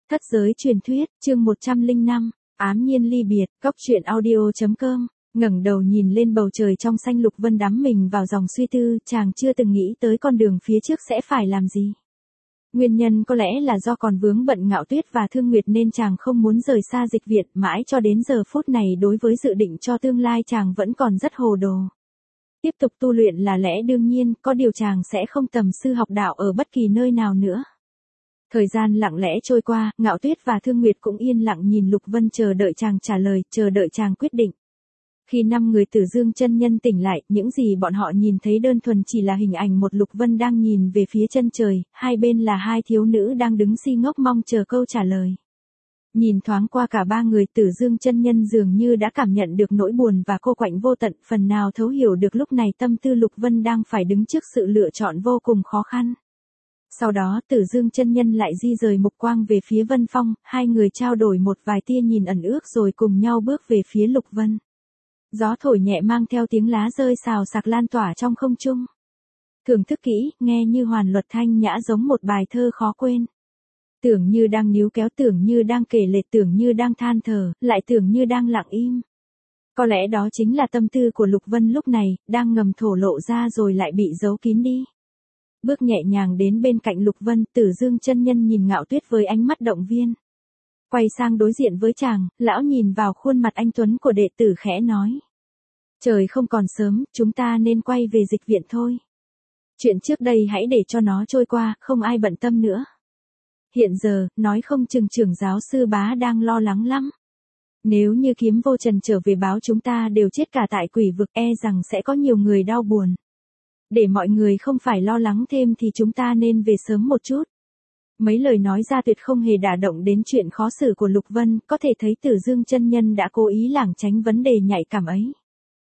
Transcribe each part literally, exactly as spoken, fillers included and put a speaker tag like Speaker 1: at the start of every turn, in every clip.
Speaker 1: Thất giới truyền thuyết, chương một trăm lẻ năm, ám nhiên ly biệt, góc truyện audio chấm com. Ngẩng đầu nhìn lên bầu trời trong xanh, Lục Vân đắm mình vào dòng suy tư, chàng chưa từng nghĩ tới con đường phía trước sẽ phải làm gì. Nguyên nhân có lẽ là do còn vướng bận Ngạo Tuyết và Thương Nguyệt nên chàng không muốn rời xa dịch viện, mãi cho đến giờ phút này đối với dự định cho tương lai chàng vẫn còn rất hồ đồ. Tiếp tục tu luyện là lẽ đương nhiên, có điều chàng sẽ không tầm sư học đạo ở bất kỳ nơi nào nữa. Thời gian lặng lẽ trôi qua, Ngạo Tuyết và Thương Nguyệt cũng yên lặng nhìn Lục Vân chờ đợi chàng trả lời, chờ đợi chàng quyết định. Khi năm người Tử Dương chân nhân tỉnh lại, những gì bọn họ nhìn thấy đơn thuần chỉ là hình ảnh một Lục Vân đang nhìn về phía chân trời, hai bên là hai thiếu nữ đang đứng si ngốc mong chờ câu trả lời. Nhìn thoáng qua cả ba người, Tử Dương chân nhân dường như đã cảm nhận được nỗi buồn và cô quạnh vô tận, phần nào thấu hiểu được lúc này tâm tư Lục Vân đang phải đứng trước sự lựa chọn vô cùng khó khăn. Sau đó Tử Dương chân nhân lại di rời mục quang về phía Vân Phong, hai người trao đổi một vài tia nhìn ẩn ước rồi cùng nhau bước về phía Lục Vân. Gió thổi nhẹ mang theo tiếng lá rơi xào xạc lan tỏa trong không trung. Thưởng thức kỹ, nghe như hoàn luật thanh nhã giống một bài thơ khó quên. Tưởng như đang níu kéo, tưởng như đang kể lệ, tưởng như đang than thở, lại tưởng như đang lặng im. Có lẽ đó chính là tâm tư của Lục Vân lúc này, đang ngầm thổ lộ ra rồi lại bị giấu kín đi. Bước nhẹ nhàng đến bên cạnh Lục Vân, Tử Dương chân nhân nhìn Ngạo Tuyết với ánh mắt động viên. Quay sang đối diện với chàng, lão nhìn vào khuôn mặt anh tuấn của đệ tử khẽ nói. Trời không còn sớm, chúng ta nên quay về dịch viện thôi. Chuyện trước đây hãy để cho nó trôi qua, không ai bận tâm nữa. Hiện giờ, nói không chừng trưởng giáo sư Bá đang lo lắng lắm. Nếu như Kiếm Vô Trần trở về báo chúng ta đều chết cả tại quỷ vực, e rằng sẽ có nhiều người đau buồn. Để mọi người không phải lo lắng thêm thì chúng ta nên về sớm một chút. Mấy lời nói ra tuyệt không hề đả động đến chuyện khó xử của Lục Vân, có thể thấy Tử Dương chân nhân đã cố ý lảng tránh vấn đề nhạy cảm ấy.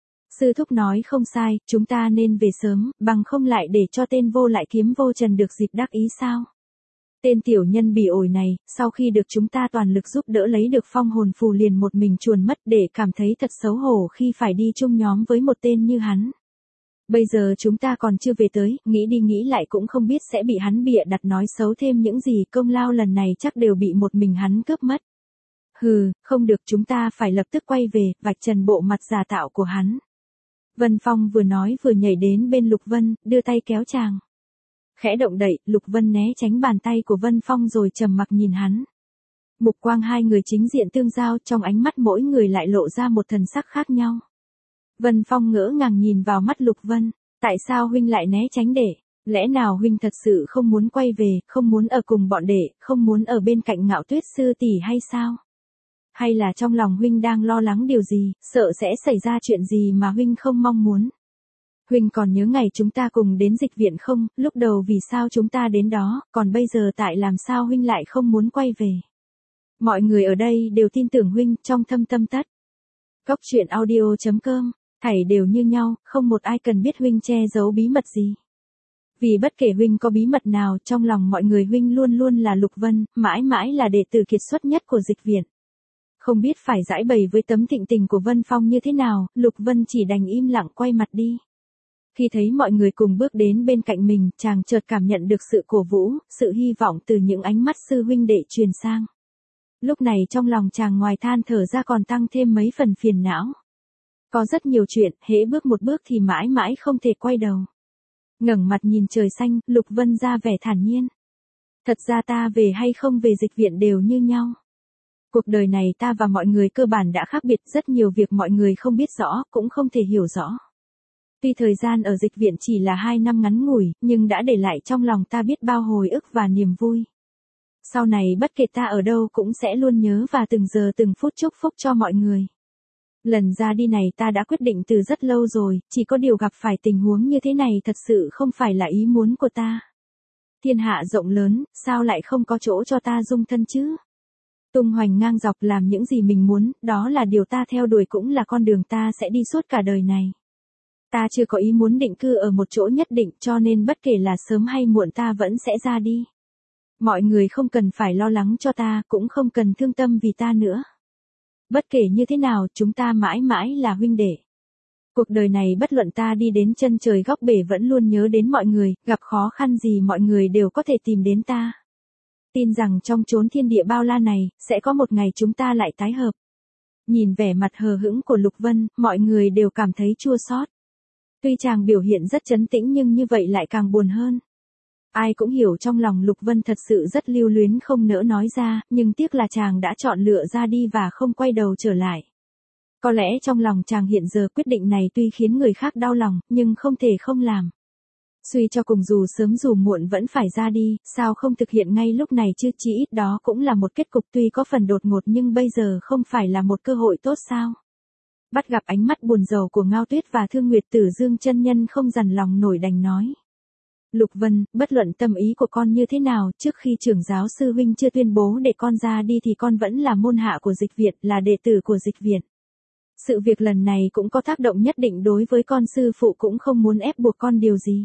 Speaker 1: Sư thúc nói không sai, chúng ta nên về sớm, bằng không lại để cho tên vô lại Kiếm Vô Trần được dịp đắc ý sao. Tên tiểu nhân bỉ ổi này, sau khi được chúng ta toàn lực giúp đỡ lấy được phong hồn phù liền một mình chuồn mất, để cảm thấy thật xấu hổ khi phải đi chung nhóm với một tên như hắn. Bây giờ chúng ta còn chưa về tới, nghĩ đi nghĩ lại cũng không biết sẽ bị hắn bịa đặt nói xấu thêm những gì, công lao lần này chắc đều bị một mình hắn cướp mất. Hừ, không được, chúng ta phải lập tức quay về, vạch trần bộ mặt giả tạo của hắn. Vân Phong vừa nói vừa nhảy đến bên Lục Vân, đưa tay kéo chàng. Khẽ động đậy, Lục Vân né tránh bàn tay của Vân Phong rồi trầm mặc nhìn hắn. Mục quang hai người chính diện tương giao, trong ánh mắt mỗi người lại lộ ra một thần sắc khác nhau. Vân Phong ngỡ ngàng nhìn vào mắt Lục Vân, tại sao huynh lại né tránh đệ? Lẽ nào huynh thật sự không muốn quay về, không muốn ở cùng bọn đệ, không muốn ở bên cạnh Ngạo Tuyết sư tỷ hay sao? Hay là trong lòng huynh đang lo lắng điều gì, sợ sẽ xảy ra chuyện gì mà huynh không mong muốn? Huynh còn nhớ ngày chúng ta cùng đến dịch viện không, lúc đầu vì sao chúng ta đến đó, còn bây giờ tại làm sao huynh lại không muốn quay về? Mọi người ở đây đều tin tưởng huynh, trong thâm tâm tất. Góc truyện audio chấm com, thảy đều như nhau, không một ai cần biết huynh che giấu bí mật gì. Vì bất kể huynh có bí mật nào, trong lòng mọi người huynh luôn luôn là Lục Vân, mãi mãi là đệ tử kiệt xuất nhất của dịch viện. Không biết phải giải bày với tấm thịnh tình của Vân Phong như thế nào, Lục Vân chỉ đành im lặng quay mặt đi. Khi thấy mọi người cùng bước đến bên cạnh mình, chàng chợt cảm nhận được sự cổ vũ, sự hy vọng từ những ánh mắt sư huynh đệ truyền sang. Lúc này trong lòng chàng ngoài than thở ra còn tăng thêm mấy phần phiền não. Có rất nhiều chuyện, hễ bước một bước thì mãi mãi không thể quay đầu. Ngẩng mặt nhìn trời xanh, Lục Vân ra vẻ thản nhiên. Thật ra ta về hay không về dịch viện đều như nhau. Cuộc đời này ta và mọi người cơ bản đã khác biệt, rất nhiều việc mọi người không biết rõ, cũng không thể hiểu rõ. Tuy thời gian ở dịch viện chỉ là hai năm ngắn ngủi, nhưng đã để lại trong lòng ta biết bao hồi ức và niềm vui. Sau này bất kể ta ở đâu cũng sẽ luôn nhớ và từng giờ từng phút chúc phúc cho mọi người. Lần ra đi này ta đã quyết định từ rất lâu rồi, chỉ có điều gặp phải tình huống như thế này thật sự không phải là ý muốn của ta. Thiên hạ rộng lớn, sao lại không có chỗ cho ta dung thân chứ? Tung hoành ngang dọc làm những gì mình muốn, đó là điều ta theo đuổi, cũng là con đường ta sẽ đi suốt cả đời này. Ta chưa có ý muốn định cư ở một chỗ nhất định, cho nên bất kể là sớm hay muộn ta vẫn sẽ ra đi. Mọi người không cần phải lo lắng cho ta, cũng không cần thương tâm vì ta nữa. Bất kể như thế nào, chúng ta mãi mãi là huynh đệ. Cuộc đời này bất luận ta đi đến chân trời góc bể vẫn luôn nhớ đến mọi người, gặp khó khăn gì mọi người đều có thể tìm đến ta. tin rằng trong chốn thiên địa bao la này, sẽ có một ngày chúng ta lại tái hợp. Nhìn vẻ mặt hờ hững của Lục Vân, mọi người đều cảm thấy chua xót. Tuy chàng biểu hiện rất trấn tĩnh nhưng như vậy lại càng buồn hơn. Ai cũng hiểu trong lòng Lục Vân thật sự rất lưu luyến không nỡ nói ra, nhưng tiếc là chàng đã chọn lựa ra đi và không quay đầu trở lại. Có lẽ trong lòng chàng hiện giờ quyết định này tuy khiến người khác đau lòng, nhưng không thể không làm. Suy cho cùng dù sớm dù muộn vẫn phải ra đi, sao không thực hiện ngay lúc này chứ, chỉ ít đó cũng là một kết cục tuy có phần đột ngột nhưng bây giờ không phải là một cơ hội tốt sao. Bắt gặp ánh mắt buồn rầu của Ngao Tuyết và Thương Nguyệt, Tử Dương chân nhân không dằn lòng nổi đành nói. Lục Vân, bất luận tâm ý của con như thế nào, trước khi trưởng giáo sư huynh chưa tuyên bố để con ra đi thì con vẫn là môn hạ của Dịch Viện, là đệ tử của Dịch Viện. Sự việc lần này cũng có tác động nhất định đối với con, sư phụ cũng không muốn ép buộc con điều gì.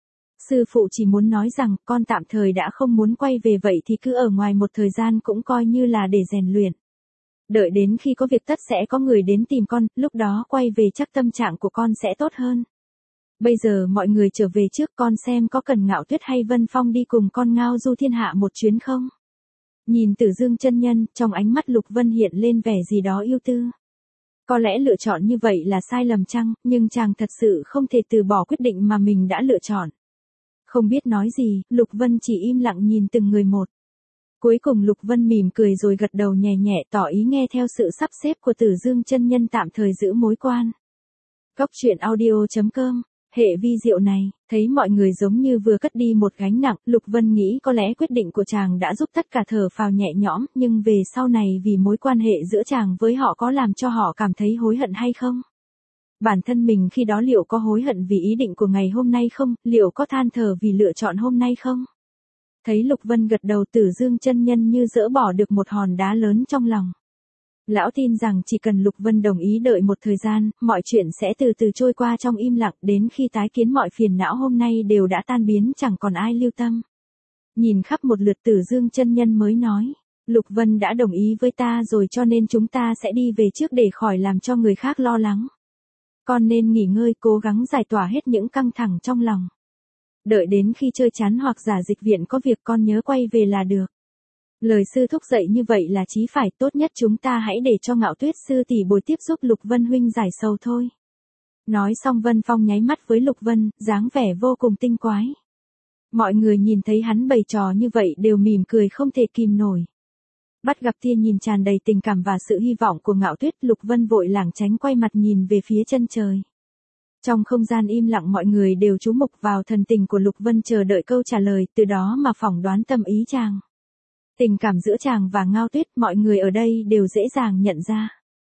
Speaker 1: Sư phụ chỉ muốn nói rằng con tạm thời đã không muốn quay về vậy thì cứ ở ngoài một thời gian cũng coi như là để rèn luyện. Đợi đến khi có việc tất sẽ có người đến tìm con, lúc đó quay về chắc tâm trạng của con sẽ tốt hơn. Bây giờ mọi người trở về trước, con xem có cần Ngạo Tuyết hay Vân Phong đi cùng con ngao du thiên hạ một chuyến không? Nhìn Tử Dương chân nhân, trong ánh mắt Lục Vân hiện lên vẻ gì đó ưu tư. Có lẽ lựa chọn như vậy là sai lầm chăng, nhưng chàng thật sự không thể từ bỏ quyết định mà mình đã lựa chọn. Không biết nói gì, Lục Vân chỉ im lặng nhìn từng người một. Cuối cùng Lục Vân mỉm cười rồi gật đầu nhẹ nhẹ tỏ ý nghe theo sự sắp xếp của Tử Dương chân nhân tạm thời giữ mối quan. Cốc truyện audio chấm com, hệ vi diệu này, thấy mọi người giống như vừa cất đi một gánh nặng, Lục Vân nghĩ có lẽ quyết định của chàng đã giúp tất cả thở phào nhẹ nhõm, nhưng về sau này vì mối quan hệ giữa chàng với họ có làm cho họ cảm thấy hối hận hay không? Bản thân mình khi đó liệu có hối hận vì ý định của ngày hôm nay không, liệu có than thở vì lựa chọn hôm nay không? Thấy Lục Vân gật đầu, Tử Dương chân nhân như dỡ bỏ được một hòn đá lớn trong lòng. Lão tin rằng chỉ cần Lục Vân đồng ý đợi một thời gian, mọi chuyện sẽ từ từ trôi qua trong im lặng, đến khi tái kiến mọi phiền não hôm nay đều đã tan biến, chẳng còn ai lưu tâm. Nhìn khắp một lượt, Tử Dương chân nhân mới nói, Lục Vân đã đồng ý với ta rồi cho nên chúng ta sẽ đi về trước để khỏi làm cho người khác lo lắng. Con nên nghỉ ngơi, cố gắng giải tỏa hết những căng thẳng trong lòng. Đợi đến khi chơi chán hoặc giả Dịch Viện có việc con nhớ quay về là được. Lời sư thúc dạy như vậy là chí phải, tốt nhất chúng ta hãy để cho Ngạo Tuyết sư tỷ bồi tiếp giúp Lục Vân huynh giải sầu thôi. Nói xong Vân Phong nháy mắt với Lục Vân, dáng vẻ vô cùng tinh quái. Mọi người nhìn thấy hắn bày trò như vậy đều mỉm cười không thể kìm nổi. Bắt gặp tia nhìn tràn đầy tình cảm và sự hy vọng của Ngạo Tuyết, Lục Vân vội lảng tránh quay mặt nhìn về phía chân trời. Trong không gian im lặng mọi người đều chú mục vào thần tình của Lục Vân chờ đợi câu trả lời, từ đó mà phỏng đoán tâm ý chàng. Tình cảm giữa chàng và Ngao Tuyết mọi người ở đây đều dễ dàng nhận ra.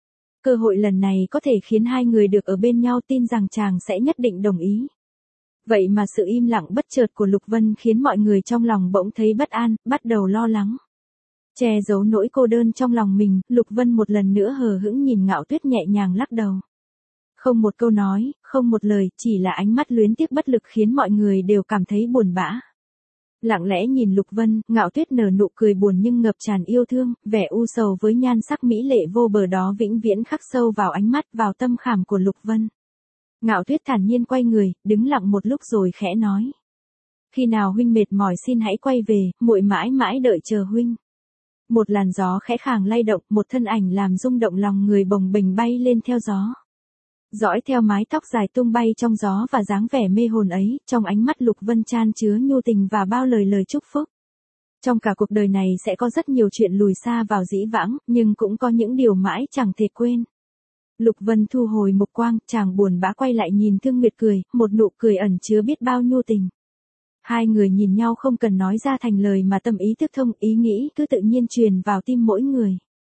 Speaker 1: Cơ hội lần này có thể khiến hai người được ở bên nhau, tin rằng chàng sẽ nhất định đồng ý. Vậy mà sự im lặng bất chợt của Lục Vân khiến mọi người trong lòng bỗng thấy bất an, bắt đầu lo lắng. Che giấu nỗi cô đơn trong lòng mình, Lục Vân một lần nữa hờ hững nhìn Ngạo Tuyết nhẹ nhàng lắc đầu. Không một câu nói, không một lời, chỉ là ánh mắt luyến tiếc bất lực khiến mọi người đều cảm thấy buồn bã. Lặng lẽ nhìn Lục Vân, Ngạo Tuyết nở nụ cười buồn nhưng ngập tràn yêu thương, vẻ u sầu với nhan sắc mỹ lệ vô bờ đó vĩnh viễn khắc sâu vào ánh mắt, vào tâm khảm của Lục Vân. Ngạo Tuyết thản nhiên quay người, đứng lặng một lúc rồi khẽ nói. Khi nào huynh mệt mỏi xin hãy quay về, muội mãi mãi đợi chờ huynh. Một làn gió khẽ khàng lay động, một thân ảnh làm rung động lòng người bồng bềnh bay lên theo gió. Dõi theo mái tóc dài tung bay trong gió và dáng vẻ mê hồn ấy, trong ánh mắt Lục Vân chan chứa nhu tình và bao lời lời chúc phúc. Trong cả cuộc đời này sẽ có rất nhiều chuyện lùi xa vào dĩ vãng, nhưng cũng có những điều mãi chẳng thể quên. Lục Vân thu hồi mục quang, chàng buồn bã quay lại nhìn Thương Nguyệt cười, một nụ cười ẩn chứa biết bao nhu tình. Hai người nhìn nhau không cần nói ra thành lời mà tâm ý thức thông, ý nghĩ cứ tự nhiên truyền vào tim mỗi người.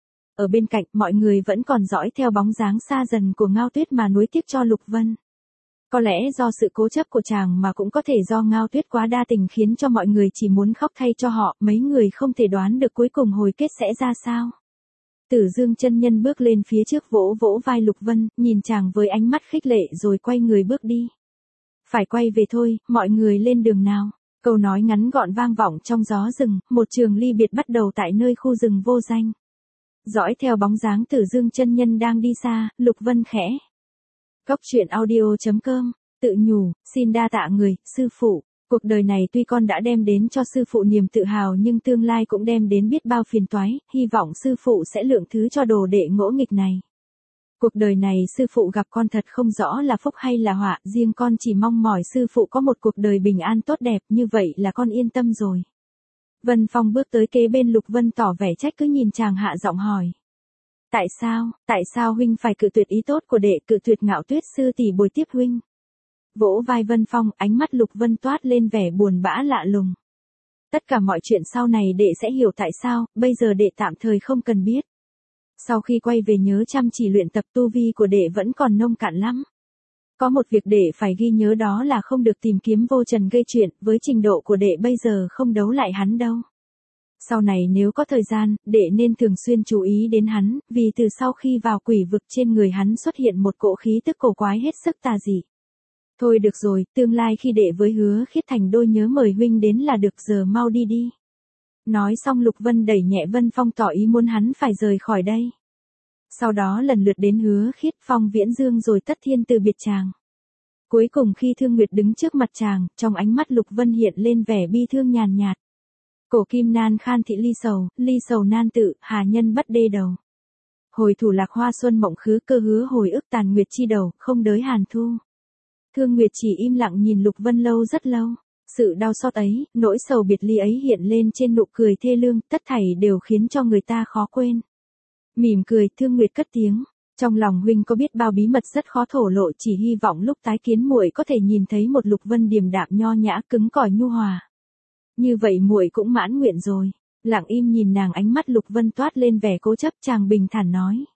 Speaker 1: Ở bên cạnh, mọi người vẫn còn dõi theo bóng dáng xa dần của Ngao Tuyết mà nuối tiếc cho Lục Vân. Có lẽ do sự cố chấp của chàng mà cũng có thể do Ngao Tuyết quá đa tình khiến cho mọi người chỉ muốn khóc thay cho họ, mấy người không thể đoán được cuối cùng hồi kết sẽ ra sao. Tử Dương chân nhân bước lên phía trước vỗ vỗ vai Lục Vân, nhìn chàng với ánh mắt khích lệ rồi quay người bước đi. Phải quay về thôi, mọi người lên đường nào. Câu nói ngắn gọn vang vọng trong gió rừng, một trường ly biệt bắt đầu tại nơi khu rừng vô danh. Dõi theo bóng dáng Tử Dương chân nhân đang đi xa, Lục Vân khẽ. Cốc truyện audio chấm com, tự nhủ, xin đa tạ người, sư phụ. Cuộc đời này tuy con đã đem đến cho sư phụ niềm tự hào nhưng tương lai cũng đem đến biết bao phiền toái, hy vọng sư phụ sẽ lượng thứ cho đồ đệ ngỗ nghịch này. Cuộc đời này sư phụ gặp con thật không rõ là phúc hay là họa, riêng con chỉ mong mỏi sư phụ có một cuộc đời bình an tốt đẹp, như vậy là con yên tâm rồi. Vân Phong bước tới kế bên Lục Vân tỏ vẻ trách cứ nhìn chàng hạ giọng hỏi. Tại sao, tại sao huynh phải cự tuyệt ý tốt của đệ, cự tuyệt Ngạo Tuyết sư tỷ bồi tiếp huynh? Vỗ vai Vân Phong, ánh mắt Lục Vân toát lên vẻ buồn bã lạ lùng. Tất cả mọi chuyện sau này đệ sẽ hiểu tại sao, bây giờ đệ tạm thời không cần biết. Sau khi quay về nhớ chăm chỉ luyện tập, tu vi của đệ vẫn còn nông cạn lắm. Có một việc đệ phải ghi nhớ, đó là không được tìm kiếm Vô Trần gây chuyện, với trình độ của đệ bây giờ không đấu lại hắn đâu. Sau này nếu có thời gian, đệ nên thường xuyên chú ý đến hắn, vì từ sau khi vào quỷ vực trên người hắn xuất hiện một cỗ khí tức cổ quái hết sức tà dị. Thôi được rồi, tương lai khi đệ với Hứa Khiết thành đôi nhớ mời huynh đến là được, giờ mau đi đi. Nói xong Lục Vân đẩy nhẹ Vân Phong tỏ ý muốn hắn phải rời khỏi đây. Sau đó lần lượt đến Hứa Khiết, Phong Viễn Dương rồi Tất Thiên từ biệt chàng. Cuối cùng khi Thương Nguyệt đứng trước mặt chàng, trong ánh mắt Lục Vân hiện lên vẻ bi thương nhàn nhạt. Cổ kim nan khan thị ly sầu, ly sầu nan tự, hà nhân bất đê đầu. Hồi thủ lạc hoa xuân mộng khứ, cơ hứa hồi ức tàn nguyệt chi đầu, không đới hàn thu. Thương Nguyệt chỉ im lặng nhìn Lục Vân lâu rất lâu. Sự đau xót ấy, nỗi sầu biệt ly ấy hiện lên trên nụ cười thê lương, tất thảy đều khiến cho người ta khó quên. Mỉm cười, Thương Nguyệt cất tiếng. Trong lòng huynh có biết bao bí mật rất khó thổ lộ, chỉ hy vọng lúc tái kiến muội có thể nhìn thấy một Lục Vân điềm đạm nho nhã, cứng cỏi nhu hòa. Như vậy muội cũng mãn nguyện rồi. Lặng im nhìn nàng, ánh mắt Lục Vân toát lên vẻ cố chấp, chàng bình thản nói.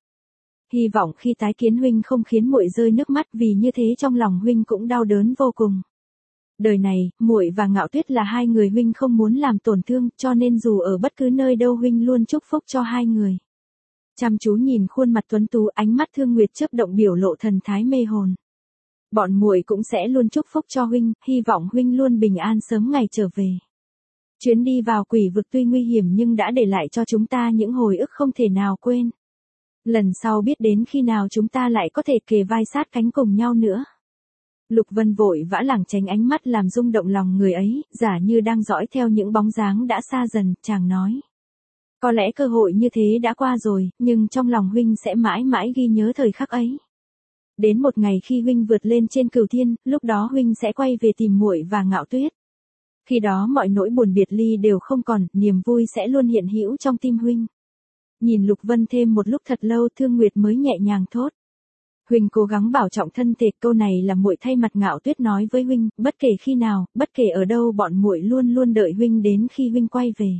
Speaker 1: Hy vọng khi tái kiến huynh không khiến muội rơi nước mắt, vì như thế trong lòng huynh cũng đau đớn vô cùng. Đời này, muội và Ngạo Tuyết là hai người huynh không muốn làm tổn thương, cho nên dù ở bất cứ nơi đâu huynh luôn chúc phúc cho hai người. Chăm chú nhìn khuôn mặt tuấn tú, ánh mắt Thương Nguyệt chớp động biểu lộ thần thái mê hồn. Bọn muội cũng sẽ luôn chúc phúc cho huynh, hy vọng huynh luôn bình an sớm ngày trở về. Chuyến đi vào quỷ vực tuy nguy hiểm nhưng đã để lại cho chúng ta những hồi ức không thể nào quên. Lần sau biết đến khi nào chúng ta lại có thể kề vai sát cánh cùng nhau nữa. Lục Vân vội vã lảng tránh ánh mắt làm rung động lòng người ấy, giả như đang dõi theo những bóng dáng đã xa dần, chàng nói. Có lẽ cơ hội như thế đã qua rồi, nhưng trong lòng huynh sẽ mãi mãi ghi nhớ thời khắc ấy. Đến một ngày khi huynh vượt lên trên cửu thiên, lúc đó huynh sẽ quay về tìm muội và Ngạo Tuyết. Khi đó mọi nỗi buồn biệt ly đều không còn, niềm vui sẽ luôn hiện hữu trong tim huynh. Nhìn Lục Vân thêm một lúc thật lâu, Thương Nguyệt mới nhẹ nhàng thốt. Huynh cố gắng bảo trọng thân thể, câu này là muội thay mặt Ngạo Tuyết nói với huynh, bất kể khi nào, bất kể ở đâu, bọn muội luôn luôn đợi huynh đến khi huynh quay về.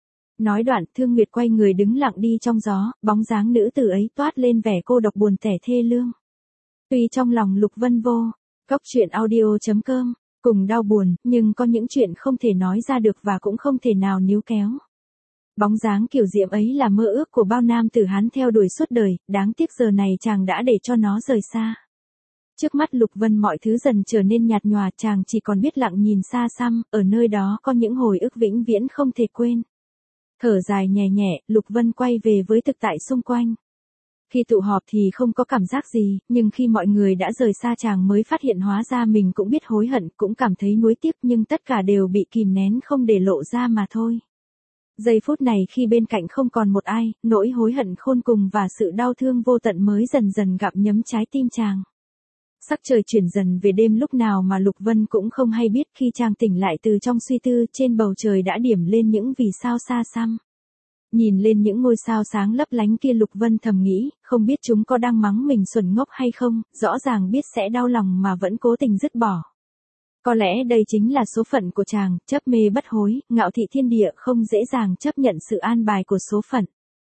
Speaker 1: Nói đoạn, Thương Nguyệt quay người đứng lặng đi trong gió, bóng dáng nữ tử ấy toát lên vẻ cô độc buồn tẻ thê lương. Tuy trong lòng Lục Vân vô, cốc truyện audio chấm com, cùng đau buồn, nhưng có những chuyện không thể nói ra được và cũng không thể nào níu kéo. Bóng dáng kiều diễm ấy là mơ ước của bao nam tử Hán theo đuổi suốt đời, đáng tiếc giờ này chàng đã để cho nó rời xa. Trước mắt Lục Vân mọi thứ dần trở nên nhạt nhòa, chàng chỉ còn biết lặng nhìn xa xăm, ở nơi đó có những hồi ức vĩnh viễn không thể quên. Thở dài nhẹ nhẹ, Lục Vân quay về với thực tại xung quanh. Khi tụ họp thì không có cảm giác gì, nhưng khi mọi người đã rời xa chàng mới phát hiện hóa ra mình cũng biết hối hận, cũng cảm thấy nuối tiếc, nhưng tất cả đều bị kìm nén không để lộ ra mà thôi. Giây phút này khi bên cạnh không còn một ai, nỗi hối hận khôn cùng và sự đau thương vô tận mới dần dần gặm nhấm trái tim chàng. Sắc trời chuyển dần về đêm, lúc nào mà Lục Vân cũng không hay biết, khi chàng tỉnh lại từ trong suy tư, trên bầu trời đã điểm lên những vì sao xa xăm. Nhìn lên những ngôi sao sáng lấp lánh kia, Lục Vân thầm nghĩ, không biết chúng có đang mắng mình xuẩn ngốc hay không, rõ ràng biết sẽ đau lòng mà vẫn cố tình dứt bỏ. Có lẽ đây chính là số phận của chàng, chấp mê bất hối, ngạo thị thiên địa, không dễ dàng chấp nhận sự an bài của số phận.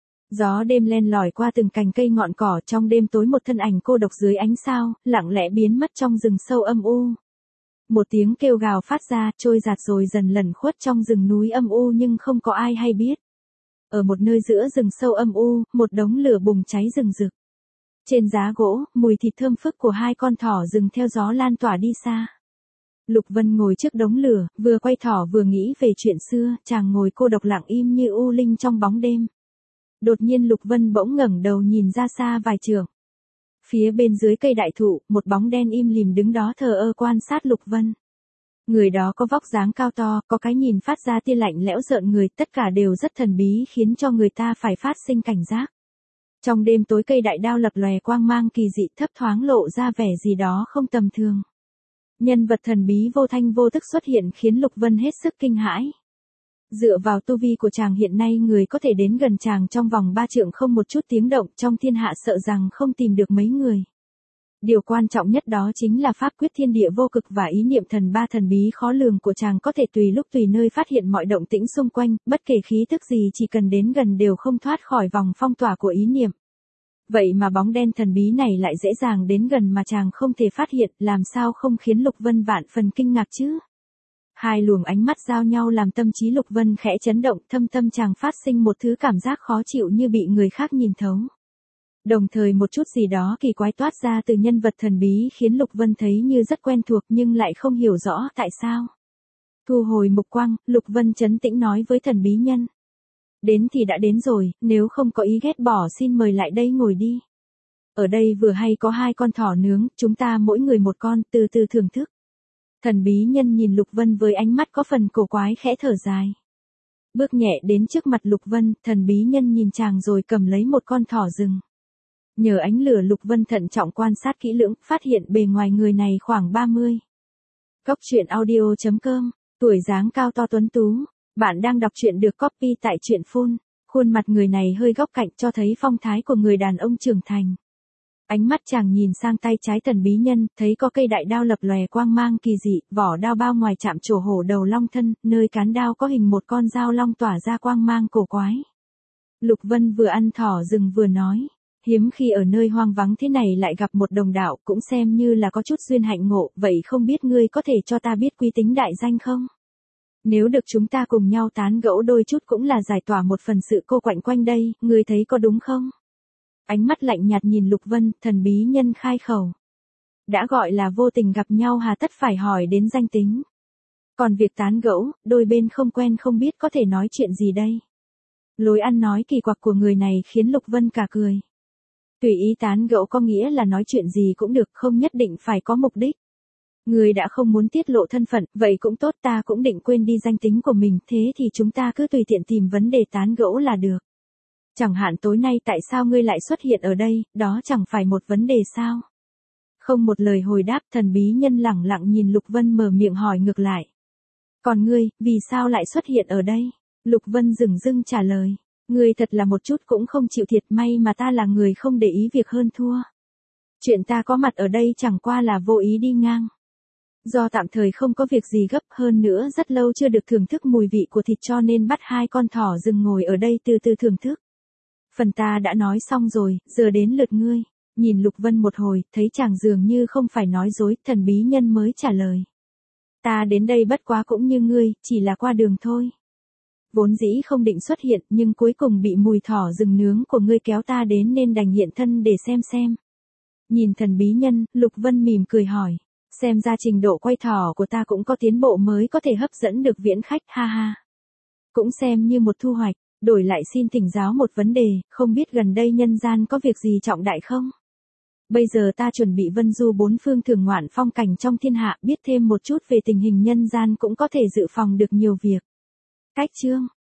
Speaker 1: Gió đêm len lỏi qua từng cành cây ngọn cỏ, trong đêm tối một thân ảnh cô độc dưới ánh sao, lặng lẽ biến mất trong rừng sâu âm u. Một tiếng kêu gào phát ra, trôi giạt rồi dần lẩn khuất trong rừng núi âm u nhưng không có ai hay biết. Ở một nơi giữa rừng sâu âm u, một đống lửa bùng cháy rừng rực. Trên giá gỗ, mùi thịt thơm phức của hai con thỏ rừng theo gió lan tỏa đi xa. Lục Vân ngồi trước đống lửa, vừa quay thỏ vừa nghĩ về chuyện xưa, chàng ngồi cô độc lặng im như u linh trong bóng đêm. Đột nhiên Lục Vân bỗng ngẩng đầu nhìn ra xa vài trượng. Phía bên dưới cây đại thụ, một bóng đen im lìm đứng đó thờ ơ quan sát Lục Vân. Người đó có vóc dáng cao to, có cái nhìn phát ra tia lạnh lẽo rợn người, tất cả đều rất thần bí khiến cho người ta phải phát sinh cảnh giác. Trong đêm tối cây đại đao lập lòe quang mang kỳ dị thấp thoáng lộ ra vẻ gì đó không tầm thường. Nhân vật thần bí vô thanh vô tức xuất hiện khiến Lục Vân hết sức kinh hãi. Dựa vào tu vi của chàng hiện nay người có thể đến gần chàng trong vòng ba trượng không một chút tiếng động trong thiên hạ sợ rằng không tìm được mấy người. Điều quan trọng nhất đó chính là pháp quyết thiên địa vô cực và ý niệm thần ba thần bí khó lường của chàng có thể tùy lúc tùy nơi phát hiện mọi động tĩnh xung quanh, bất kể khí tức gì chỉ cần đến gần đều không thoát khỏi vòng phong tỏa của ý niệm. Vậy mà bóng đen thần bí này lại dễ dàng đến gần mà chàng không thể phát hiện, làm sao không khiến Lục Vân vạn phần kinh ngạc chứ? Hai luồng ánh mắt giao nhau làm tâm trí Lục Vân khẽ chấn động, thâm tâm chàng phát sinh một thứ cảm giác khó chịu như bị người khác nhìn thấu. Đồng thời một chút gì đó kỳ quái toát ra từ nhân vật thần bí khiến Lục Vân thấy như rất quen thuộc nhưng lại không hiểu rõ tại sao. Thu hồi mục quang, Lục Vân trấn tĩnh nói với thần bí nhân. Đến thì đã đến rồi, nếu không có ý ghét bỏ xin mời lại đây ngồi đi. Ở đây vừa hay có hai con thỏ nướng, chúng ta mỗi người một con, từ từ thưởng thức. Thần bí nhân nhìn Lục Vân với ánh mắt có phần cổ quái khẽ thở dài. Bước nhẹ đến trước mặt Lục Vân, thần bí nhân nhìn chàng rồi cầm lấy một con thỏ rừng. Nhờ ánh lửa Lục Vân thận trọng quan sát kỹ lưỡng, phát hiện bề ngoài người này khoảng ba mươi. Cốc truyện audio chấm com, tuổi dáng cao to tuấn tú. Bạn đang đọc truyện được copy tại truyện phun. Khuôn mặt người này hơi góc cạnh cho thấy phong thái của người đàn ông trưởng thành. Ánh mắt chàng nhìn sang tay trái thần bí nhân, thấy có cây đại đao lập lòe quang mang kỳ dị, vỏ đao bao ngoài chạm trổ hổ đầu long thân, nơi cán đao có hình một con dao long tỏa ra quang mang cổ quái. Lục Vân vừa ăn thỏ rừng vừa nói, hiếm khi ở nơi hoang vắng thế này lại gặp một đồng đạo cũng xem như là có chút duyên hạnh ngộ, vậy không biết ngươi có thể cho ta biết quý tính đại danh không? Nếu được chúng ta cùng nhau tán gẫu đôi chút cũng là giải tỏa một phần sự cô quạnh quanh đây, ngươi thấy có đúng không? Ánh mắt lạnh nhạt nhìn Lục Vân, thần bí nhân khai khẩu. Đã gọi là vô tình gặp nhau hà tất phải hỏi đến danh tính. Còn việc tán gẫu, đôi bên không quen không biết có thể nói chuyện gì đây? Lối ăn nói kỳ quặc của người này khiến Lục Vân cả cười. Tùy ý tán gẫu có nghĩa là nói chuyện gì cũng được, không nhất định phải có mục đích. Người đã không muốn tiết lộ thân phận, vậy cũng tốt, ta cũng định quên đi danh tính của mình, thế thì chúng ta cứ tùy tiện tìm vấn đề tán gẫu là được. Chẳng hạn tối nay tại sao ngươi lại xuất hiện ở đây, đó chẳng phải một vấn đề sao? Không một lời hồi đáp, thần bí nhân lẳng lặng nhìn Lục Vân mở miệng hỏi ngược lại. Còn ngươi, vì sao lại xuất hiện ở đây? Lục Vân dửng dưng trả lời. Ngươi thật là một chút cũng không chịu thiệt, may mà ta là người không để ý việc hơn thua. Chuyện ta có mặt ở đây chẳng qua là vô ý đi ngang. Do tạm thời không có việc gì gấp, hơn nữa rất lâu chưa được thưởng thức mùi vị của thịt cho nên bắt hai con thỏ rừng ngồi ở đây từ từ thưởng thức. Phần ta đã nói xong rồi, giờ đến lượt ngươi. Nhìn Lục Vân một hồi, thấy chàng dường như không phải nói dối, thần bí nhân mới trả lời. Ta đến đây bất quá cũng như ngươi, chỉ là qua đường thôi. Vốn dĩ không định xuất hiện, nhưng cuối cùng bị mùi thỏ rừng nướng của ngươi kéo ta đến nên đành hiện thân để xem xem. Nhìn thần bí nhân, Lục Vân mỉm cười hỏi. Xem ra trình độ quay thỏ của ta cũng có tiến bộ mới có thể hấp dẫn được viễn khách, ha ha. Cũng xem như một thu hoạch, đổi lại xin thỉnh giáo một vấn đề, không biết gần đây nhân gian có việc gì trọng đại không? Bây giờ ta chuẩn bị vân du bốn phương thưởng ngoạn phong cảnh trong thiên hạ, biết thêm một chút về tình hình nhân gian cũng có thể dự phòng được nhiều việc. Cách chương